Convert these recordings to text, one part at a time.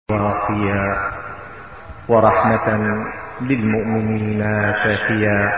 واقيا ورحمة للمؤمنين سافيا.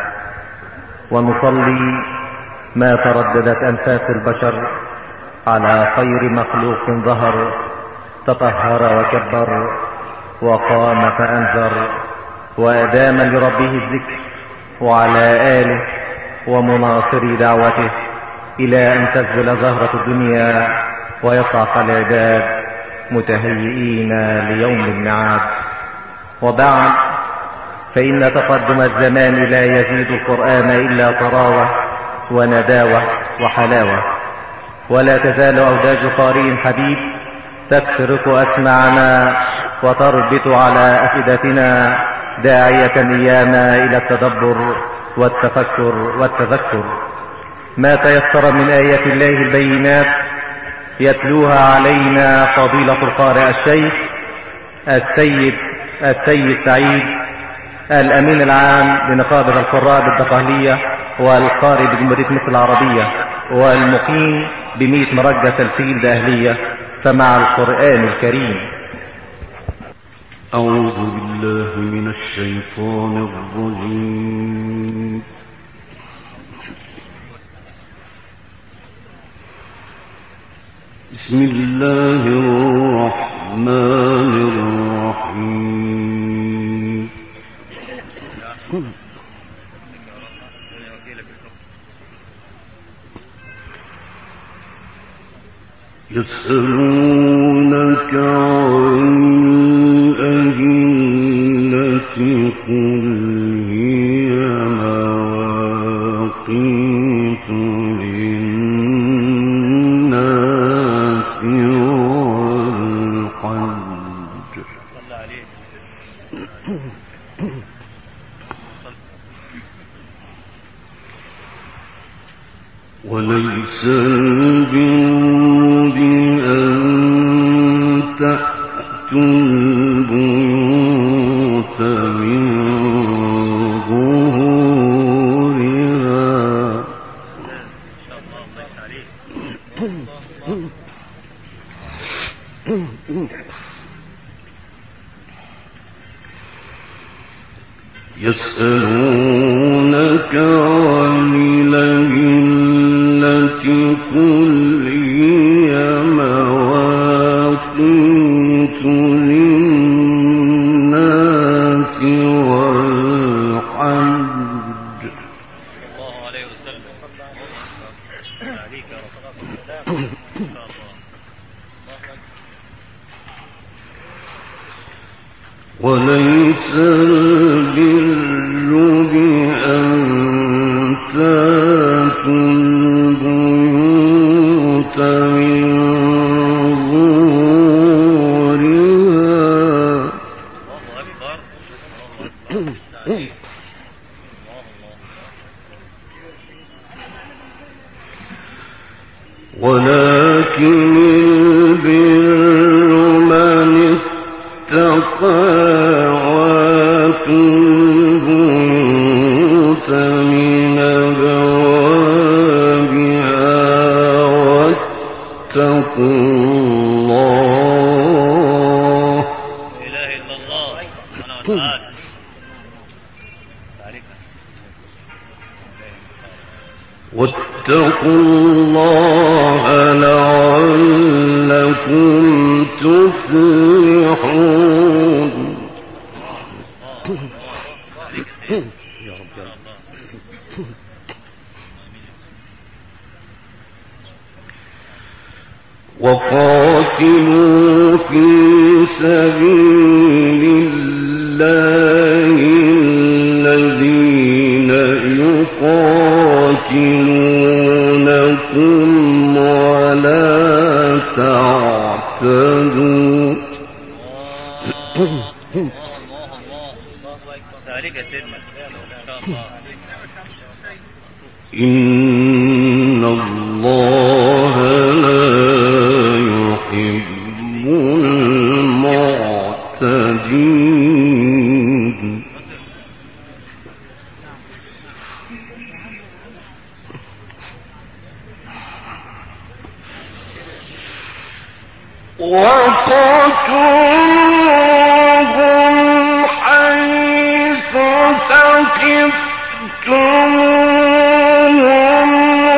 ونصلي ما ترددت أنفاس البشر على خير مخلوق ظهر، تطهر وكبر وقام فأنذر وأدام لربه الذكر، وعلى آله ومناصري دعوته، إلى أن تزبل زهرة الدنيا ويصعق العباد متهيئين ليوم الميعاد. وبعد، فإن تقدم الزمان لا يزيد القرآن إلا طراوة ونداوة وحلاوة، ولا تزال أوداج قارئ حبيب تسرق أسماعنا وتربط على أفئدتنا، داعية إيانا إلى التدبر والتفكر والتذكر. ما تيسر من آيات الله البينات يتلوها علينا فضيلة القارئ الشيخ السيد سعيد، الأمين العام لنقابة القراء بالدقهلية، والقارئ بجمهورية مصر العربية، والمقيم ب100 مرجة سلسيل دقهلية. فمع القرآن الكريم. أعوذ بالله من الشيطان الرجيم. بسم الله الرحمن الرحيم. يسألونك عن الأهلة قل هي مواقيت للناس والحج، وليس البر بأن تأتوا البيوت من ظهورها، يسألونك عن الأهلة قل هي مواقيت للناس والحج، وليس البر بأن تأتوا البيوت من ظهورها، ولكن البر من اتقى وآتوا البيوت من أبوابها واتقوا الله. إله إلا الله سبحانه وتعالى. واتقوا الله لعلكم تفلحون. يا رب يا رب. وقاتلوا في سبيل الله الذين يقاتلونكم ولا تعتدوا. إن الله لا يحب المعتدين. وقتلوا خفتموهم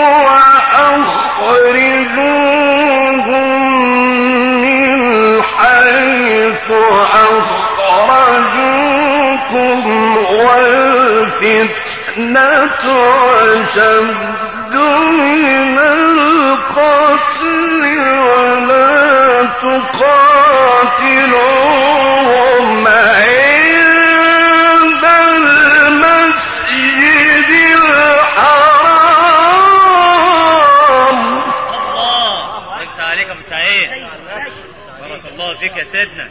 وأخرجوهم من حيث أخرجوكم والفتنة أشد من القتل ولا تقاتلوهم عند المسجد الحرام. الله يفتح عليك يا ابو سعيد، بارك الله فيك يا سيدنا.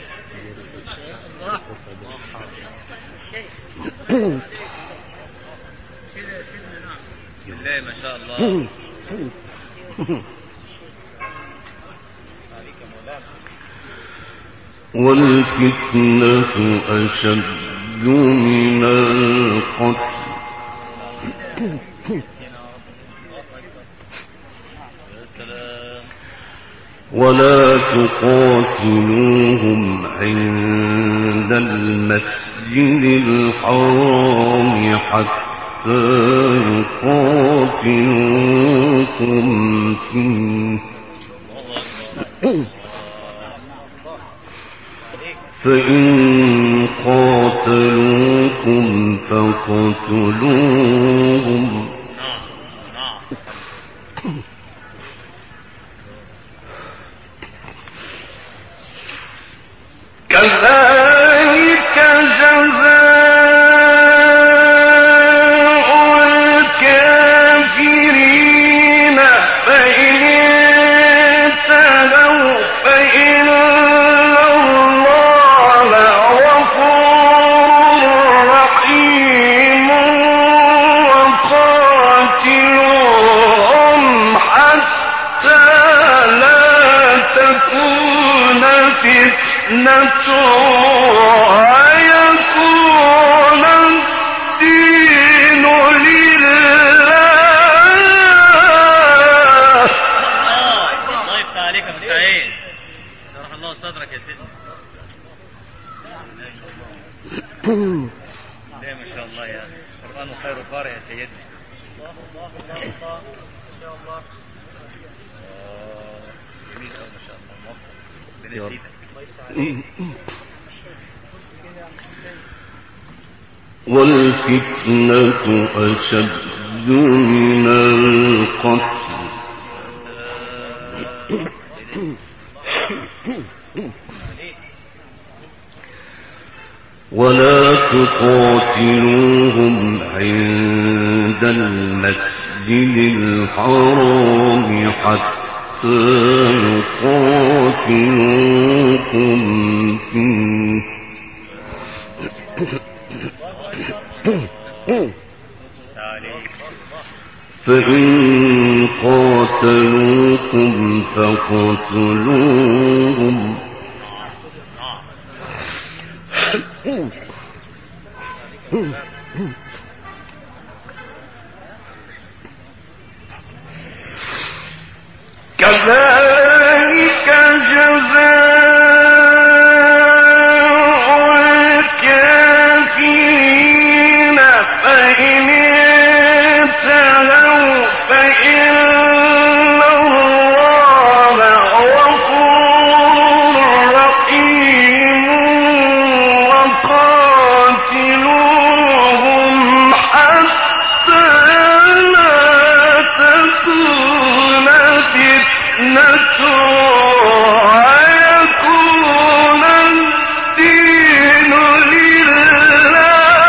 بالله ما شاء الله. والفتنة أشد من القتل ولا تقاتلوهم عند المسجد الحرام حتى يقاتلوكم فيه فإن قاتلوكم فاقتلوهم كذلك جزاء الكافرين فإن انتهوا فإن الله غفور رحيم وقاتلوهم حتى لا تكون فتنة ويكون الدين لله. الله يفتح عليك يا ابو سعيد، شرح الله صدرك يا سيدنا. ليه ما شاء الله يا القرآن خير قارئ يا سيدنا. ما شاء الله جميل قوي ما شاء الله، موفق بنزيدك. والفتنة أشد من القتل ولا تقاتلوهم عند المسجد الحرام حتى يقاتلوكم فيه فإن قاتلوكم فاقتلوهم كذلك جزاء الكافرين فإن انتهوا فإن الله غفور رحيم وقاتلوهم حتى لا تكون فتنة ويكون الدين لله.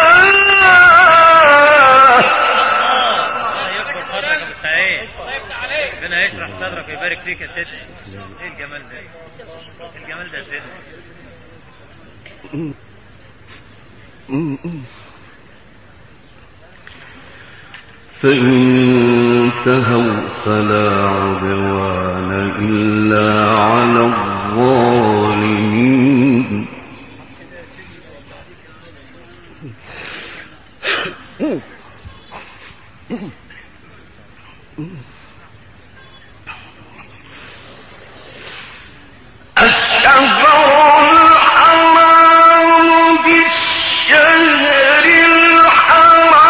الله يكبر قدرك يا ابو سعيد، ربنا يشرح صدرك ويبارك فيك يا سيدنا. ايه الجمال ده، ايه الجمال ده يا سيدنا. فإن انتهوا فلا عدوان إلا على الظالمين. الشهر الحرام بالشهر الحرام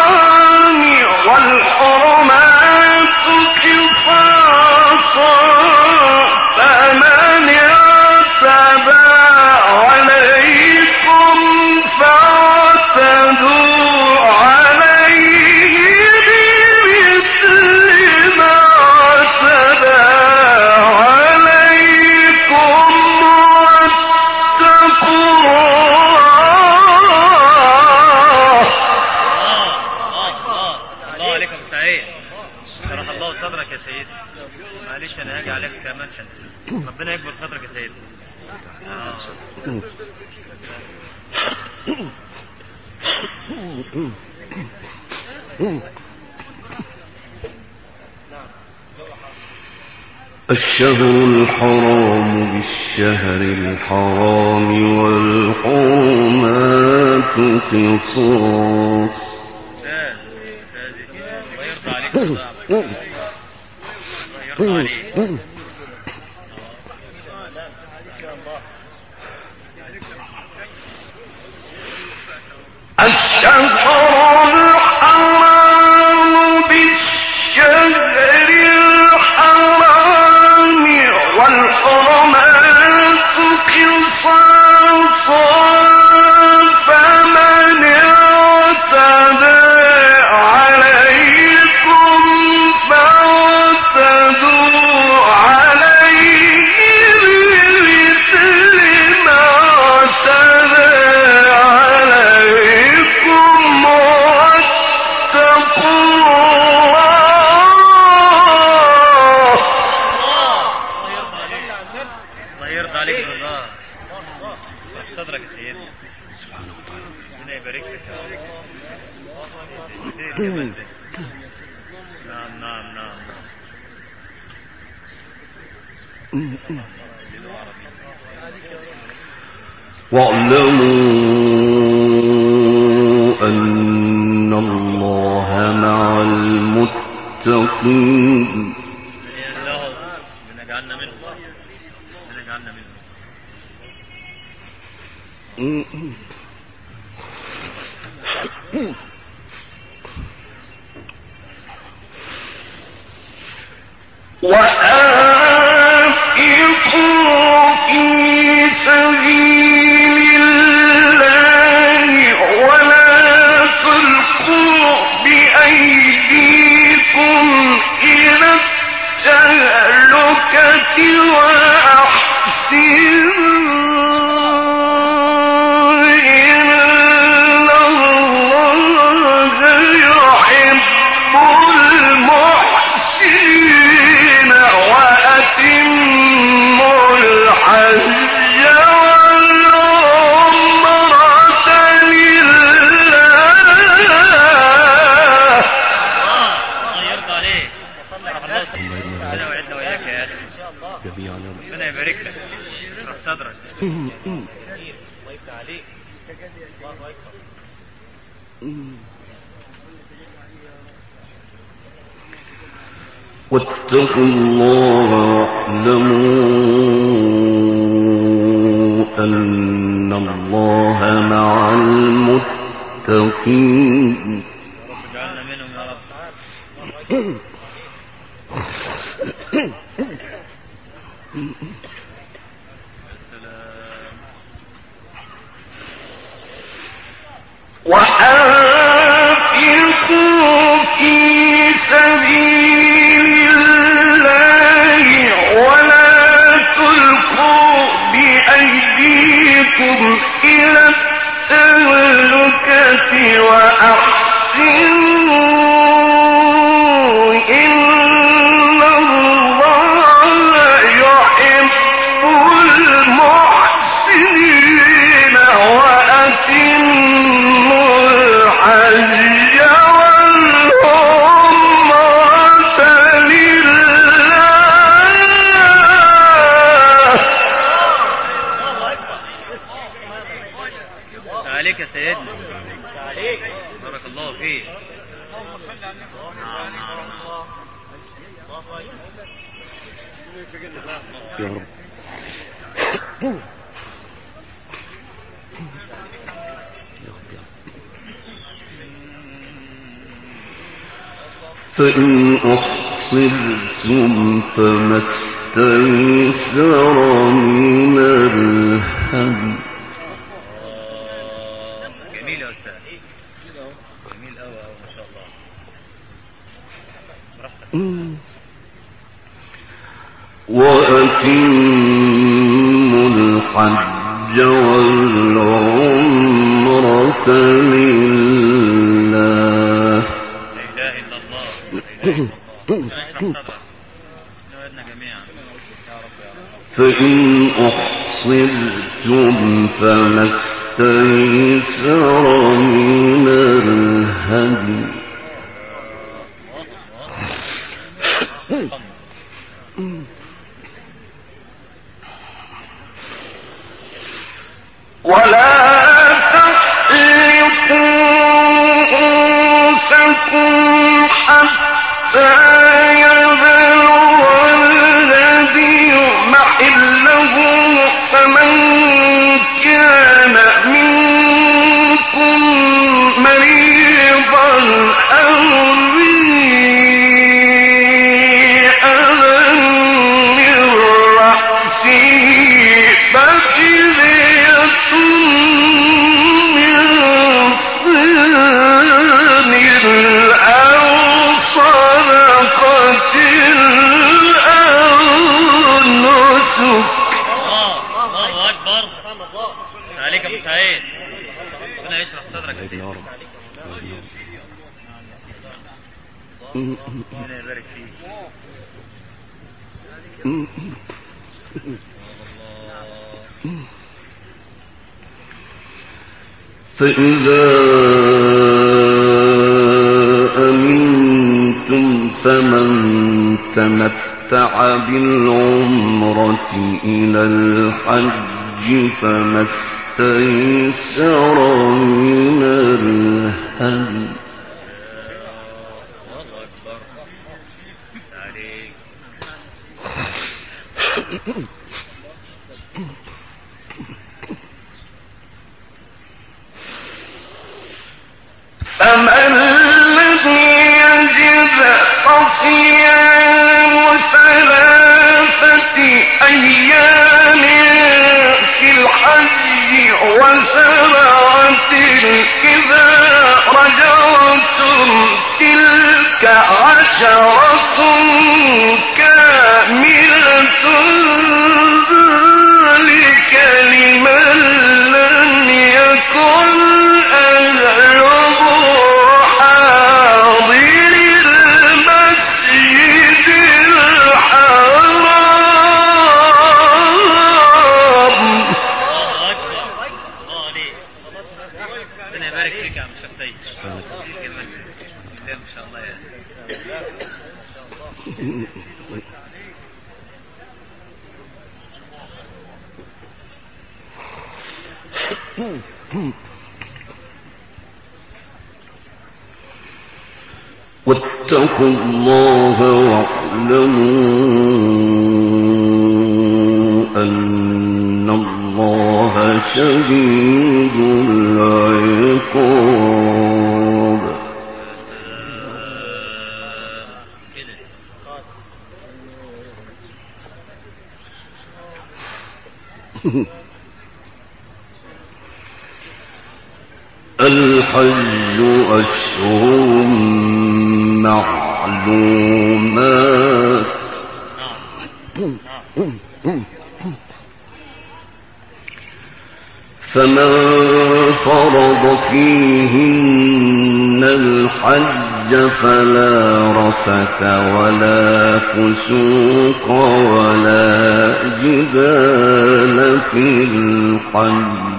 الشهر الحرام بالشهر الحرام والحرمات قصاص. واعلموا أن الله مع المتقين. ربنا يبارك لك اشرح صدرك. الله يفتح عليك. الله اكبر. واتقوا الله واعلموا أن الله مع المتقين. رب اجعلنا منهم يا رب. وأنفقوا في سبيل الله ولا تلقوا بأيديكم إلى التهلكة وأحسنوا إن الله يحب المحسنين وأتموا الحج والعمرة لله. عليك يا سيدنا. عليك. بارك الله فيك. نعم. يا رب. فإن أحصرتم فما استيسر من الهدي. جميل يا أستاذ. جميل أوي أوي ما شاء الله. براحتك. وأتموا الحج والعمرة لله. لا إله إلا الله. اشرح صدرك. نودنا جميعا يا رب يا رب. فإن أحصرتم فما استيسر من الهدي ولا تحلقوا رؤوسكم حتى يبلغ الهدي محله فمن كان منكم مريضا أو به أذى من رأسه ففدية من صيام أو صدقة أو نسك. الله أكبر عليك أبو سعيد، ربنا يشرح صدرك يا ربنا يبارك فيك. فإذا أمنتم فمن تمتع بالعمرة إلى الحج فما استيسر من الهدي. فمن لم يجد فصيام 3 أيام في الحج و7 إذا رجعتم تلك 10 كاملة ذلك لمن لم يكن أهله حاضر المسجد الحرام. الله أكبر. الله عليك، ربنا يبارك فيك يا عم الشيخ سيد. ما شاء الله يا أخي. واتقوا الله واعلموا أن الله شديد العقاب. الحج أشهر معلومات فمن فرض فيهن الحج فلا رفث ولا فسوق ولا جدال في الحج.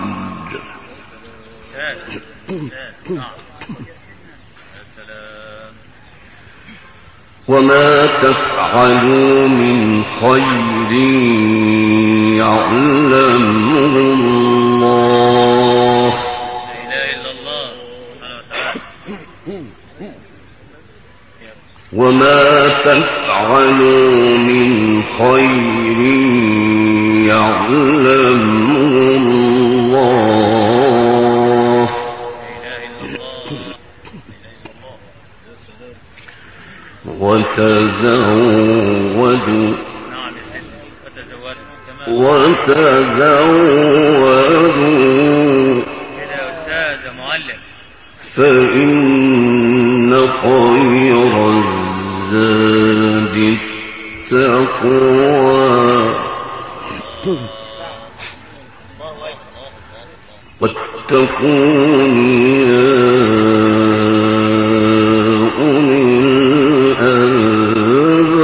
وما تفعلوا من خير يعلمه الله. لا إله إلا الله سبحانه وتعالى. وما تفعلوا من خير يعلمه الله. وتزودوا كده يا أستاذ معلم. فإن خير الزاد التقوى واتقون يا أولي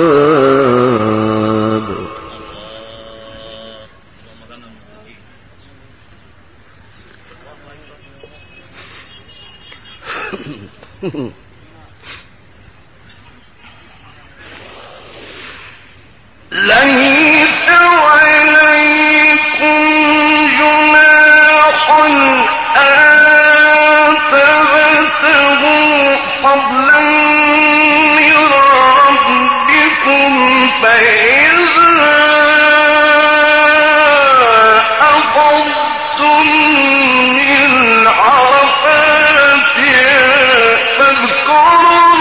الألباب. ليس عليكم جناح أن تبتغوا فضلا من ربكم فإذا أفضتم من عرفات فاذكروا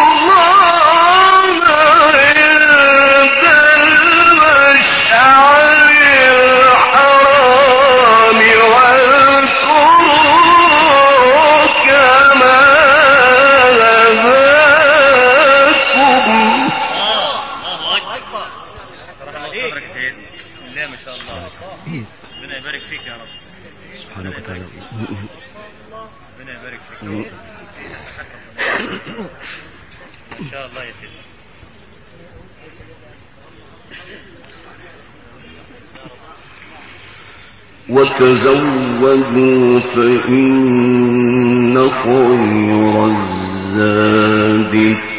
الله عند المشعر الحرام واذكروه كما هداكم. الله اكبر. صراحه الله صدرك سيد. لا ما شاء الله. ربنا يبارك فيك يا رب. سبحانه وتعالى. ربنا يبارك فيك. ان شاء الله يا سيدي. وتزودوا فإن خير الزاد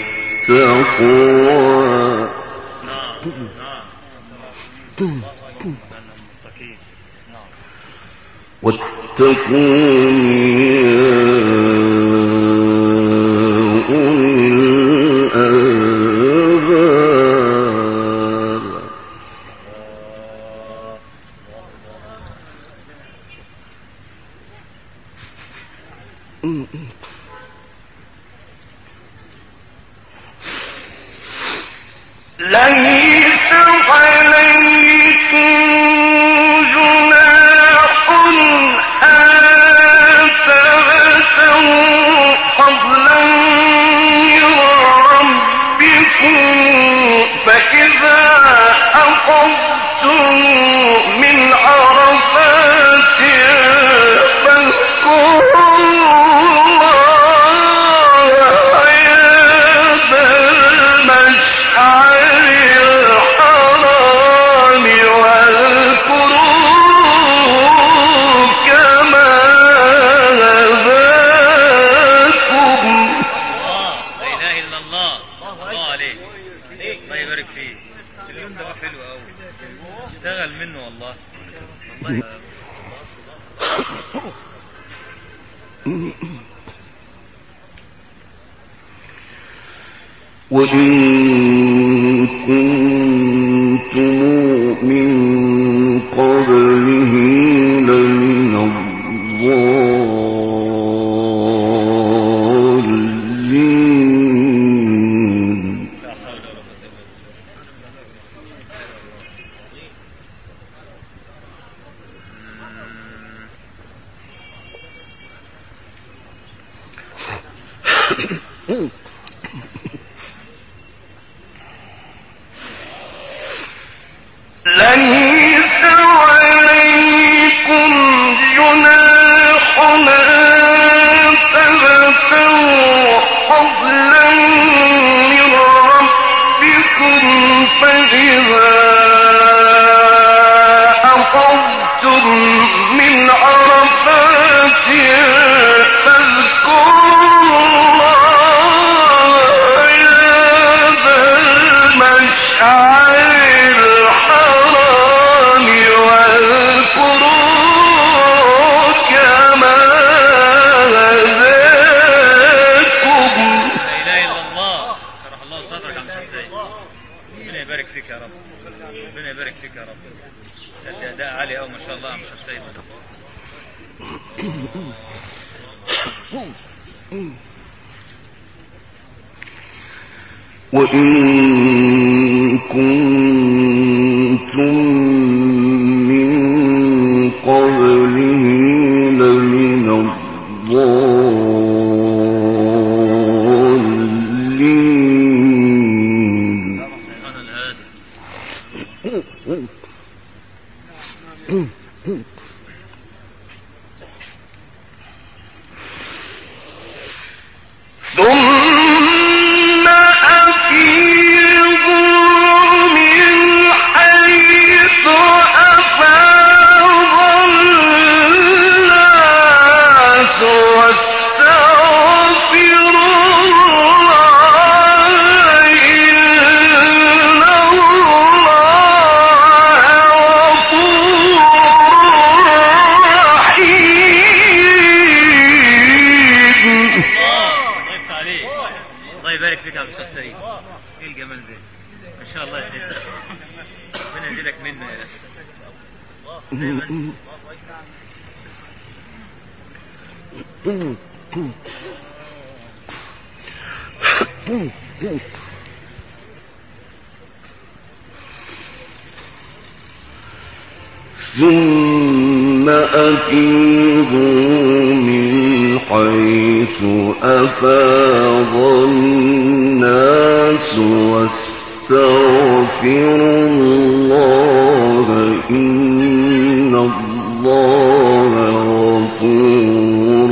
التقوى. واتقون يا أولي الألباب. ليس عليكم جناح أن تبتغوا فضلا من ربكم فإذا أفضتم من عرفات فاذكروا الله عند المشعر الحرام واذكروه كما هداكم. لا اله الا الله. الله عليك. الله يبارك فيك. اليوم ده حلو قوي. اشتغل منه والله. والله وإن كنتم من قبله لمن الضالين. لا حول ولا قوة إلا بالله. ليس عليكم جناح أن تبتغوا فضلا من ربكم فإذا أفضتم من عرفات فاذكروا الله عند المشعر الحرام واذكروه كما هداكم. لا اله الا الله. شرح الله صدرك عم حسين. ربنا يبارك فيك يا رب. ربنا يبارك فيك يا رب. ده عالي قوي ما شاء الله عم حسين. وإن كنتم من قبله لمن الضالين. سبحان الهادي. ثم أفيضوا من حيث أفاض الناس واستغفروا فيك يا عم الشيخ سيد. ايه الجمال ده؟ ما شاء الله يا سيدي. ربنا يزيدك منه يا اخي. ثم أفيضوا من حيث أفاض الناس واستغفروا الله إن الله غفور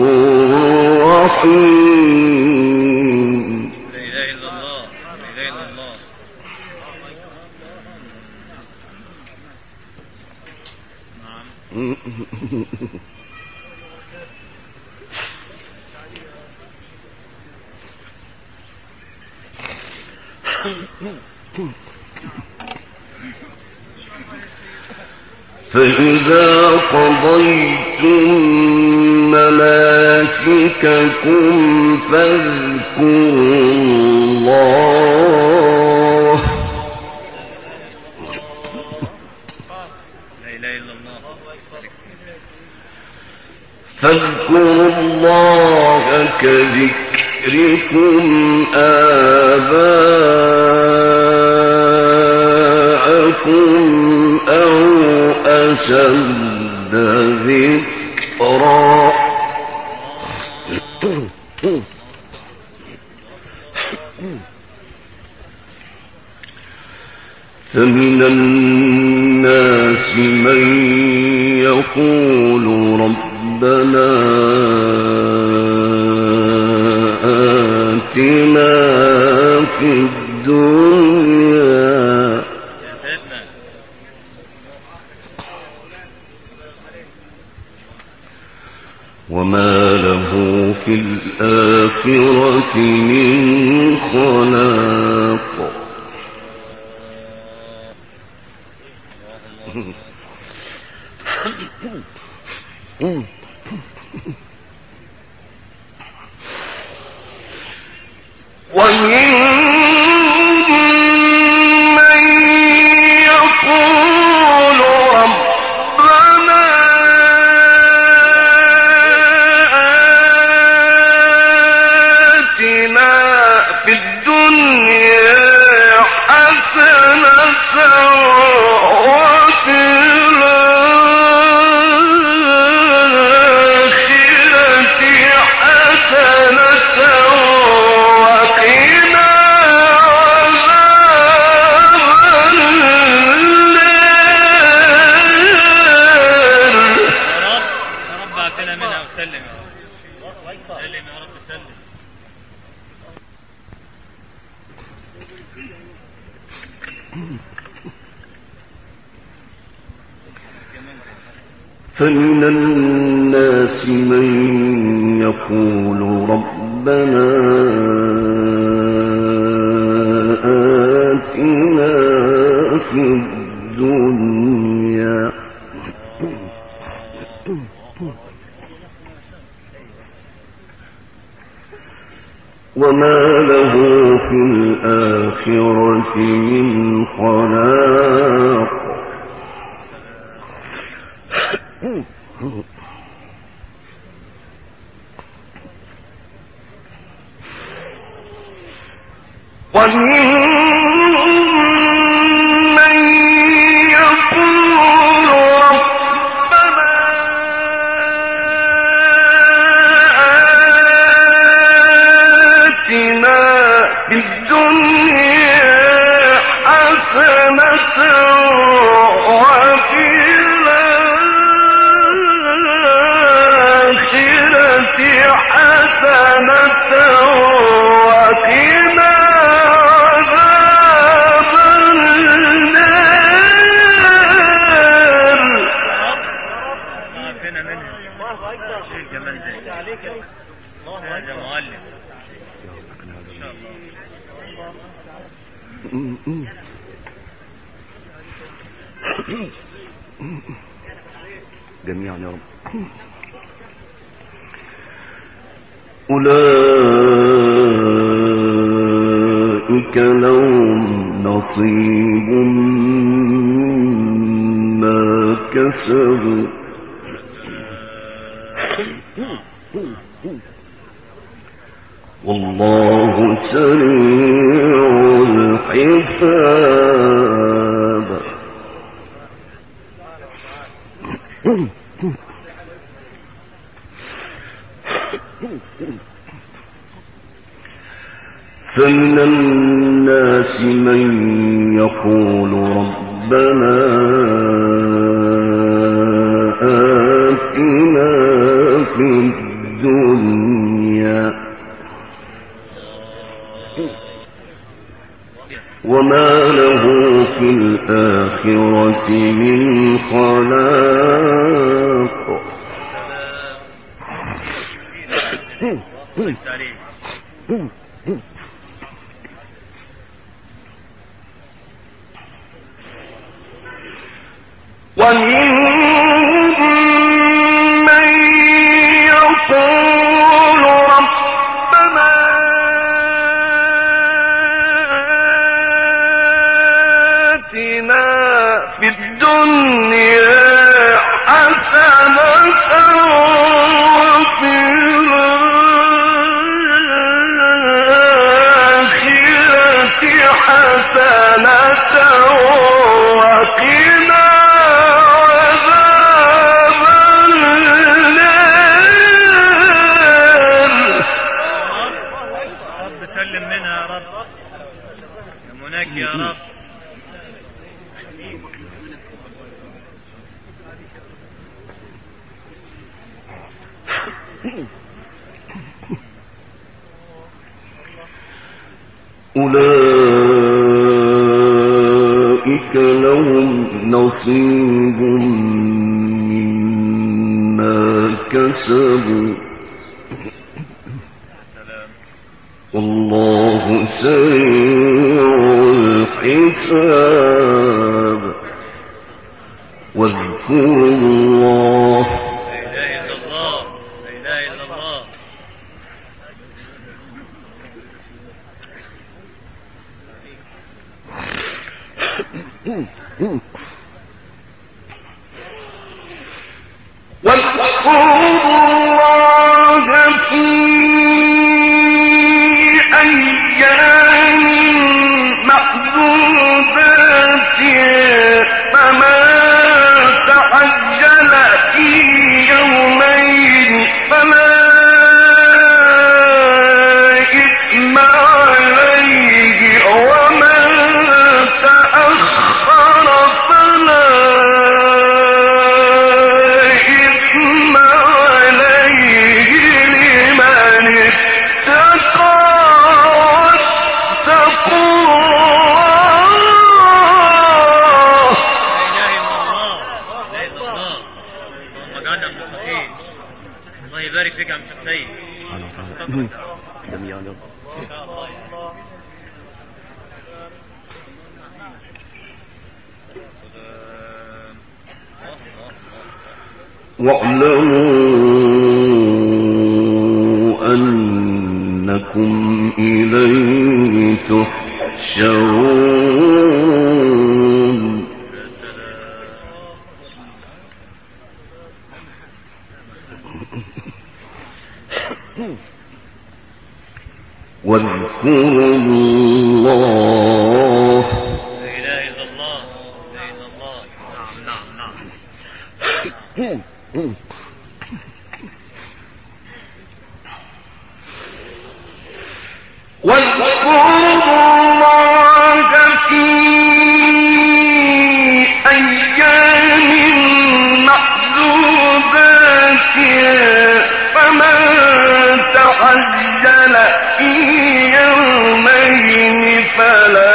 رحيم. لا اله الا الله، لا اله الا الله. فإذا قضيتم مناسككم فاذكروا الله لا اله الا الله. فاذكروا الله كذكركم آباءكم أو أشد ذكرا فمن الناس من يقول ربنا آتنا في الدنيا وما له في الآخرة من خلاق. ومن يقول ربنا آتنا في الدنيا حسنة وفي الآخرة حسنة وقنا عذاب النار. يا رب اعتنا منها وسلم. سلم يا رب سلم. فمن الناس من يقول ربنا آتنا في الدنيا وما له في الآخرة من خلاق. ومنهم من يقول ربنا آتنا في الدنيا حسنة وفي الآخرة حسنة وقنا عذاب النار. اعتنا منها. ايه الجمال ده؟ هذا معلم ان شاء الله. جميعا يا رب. أولئك أولئك لهم نصيب مما كسبوا والله سريع الحساب. فمن الناس من يقول ربنا آتنا في الدنيا وما له في الآخرة من خلاق. ومنهم من يقول ربنا آتنا في الدنيا حسنة وفي الآخرة حسنة وقنا يا رب. أولئك لهم نصيب مما كسبوا والله سريع الحساب. واذكروا الله لا إله إلا الله لا إله إلا الله. واذكروا الله في أيام معدودات فمن تعجل في يومين فلا إثم عليه ومن تأخر فلا إثم عليه لمن اتقى الله يبارك فيك يا عم سيد. واعلموا أنكم إليه تحشرون. واذكروا الله لا إله إلا الله لا إله إلا الله. نعم نعم نعم. واذكروا الله في أيام معدودات فمن تعجل في يومين فلا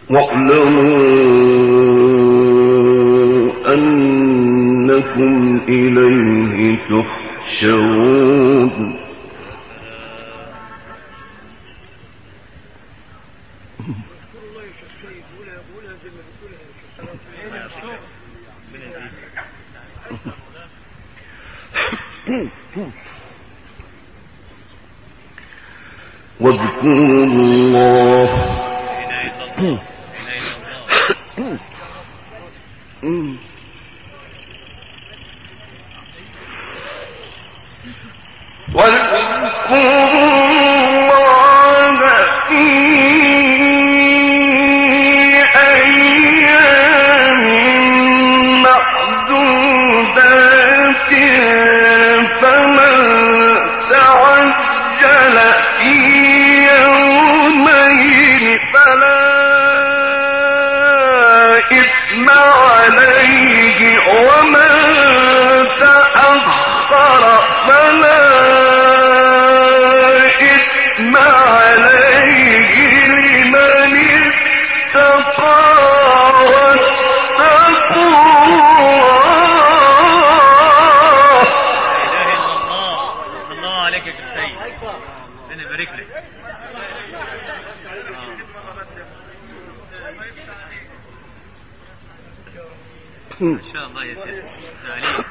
واعلموا أنكم إليه تحشرون واذكروا الله إن شاء الله يا سيدي عليك.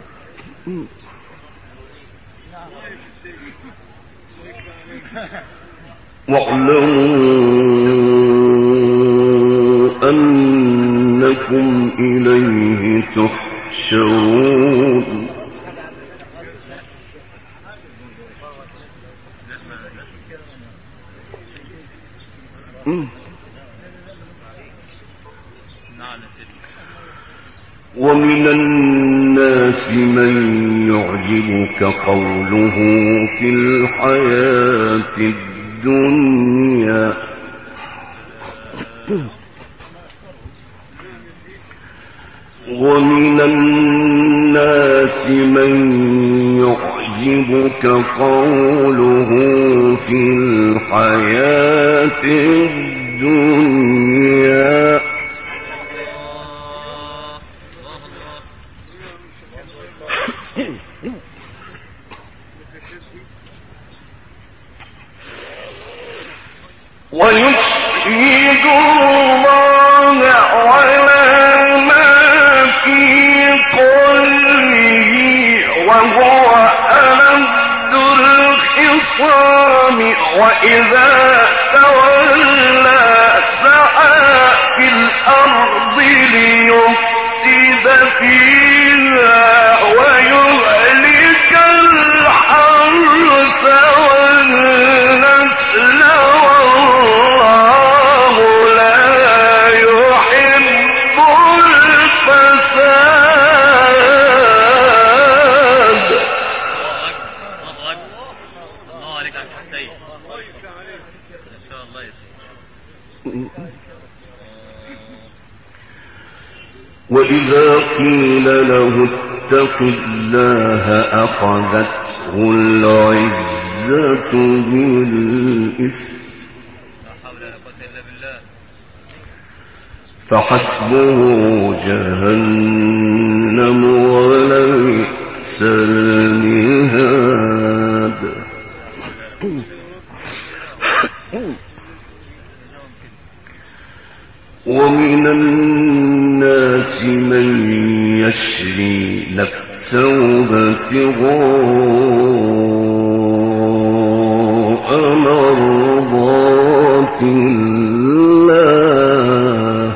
واعلموا أنكم إليه تحشرون ومن الناس من يعجبك قوله في الحياة الدنيا ومن الناس من يعجبك قوله في الحياة الدنيا ويشهد الله على ما في قلبه وهو ألد الخصام وإذا تولى سعى في الأرض ليفسد فيها ويهلك الحرث والنسل والله لا يحب الفساد. الله عليك يا سيد. إن شاء الله يا سيد. وإذا قيل له اتق الله أخذته العزة بالإثم فحسبه جهنم ولبئس المهاد. ومن الناس من يشري نفسه ابتغاء مرضات الله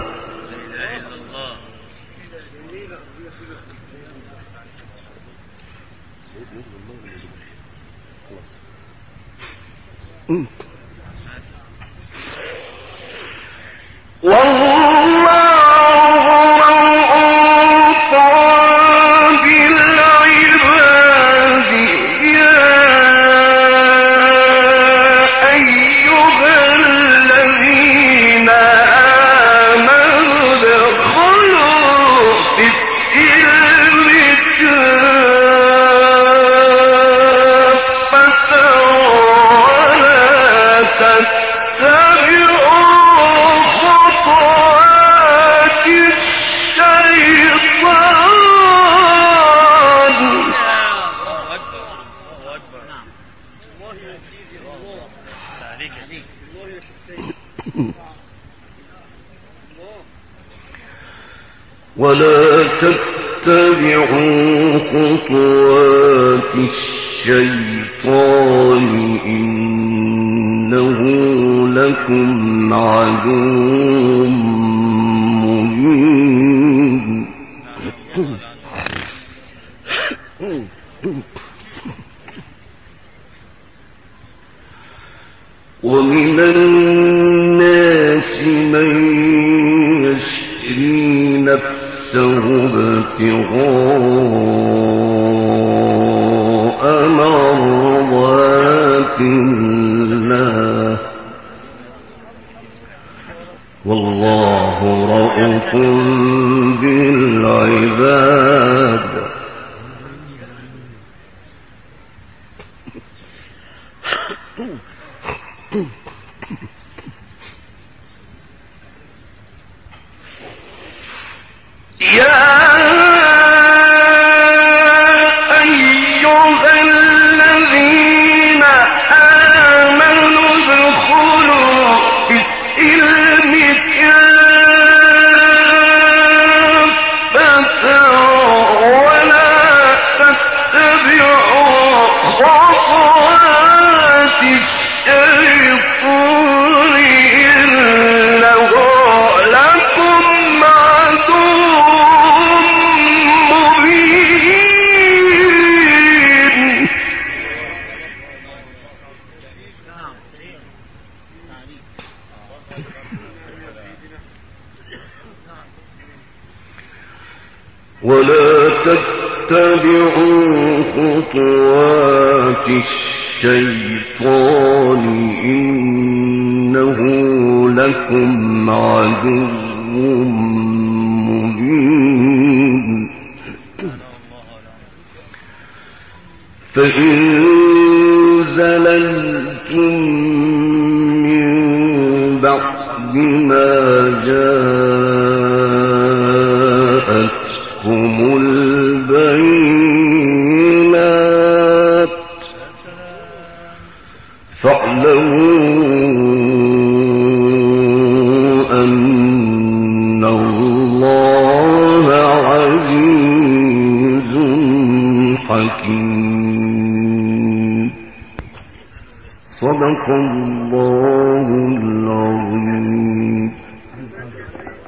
والله رؤوف بالعباد يا أيها الذين عليك يا شيخ. ولا تتبعوا خطوات الشيطان إنه لكم عدو مبين. ومن الناس من يشري نفسه ابتغاء مرضات الله والله رءوف بالعباد. ولا تتبعوا خطوات الشيطان إنه لكم عدو مبين. فإن زللتم من بعد ما جاءتكم البينات فاعلموا أن الله عزيز حكيم. صدق الله العظيم.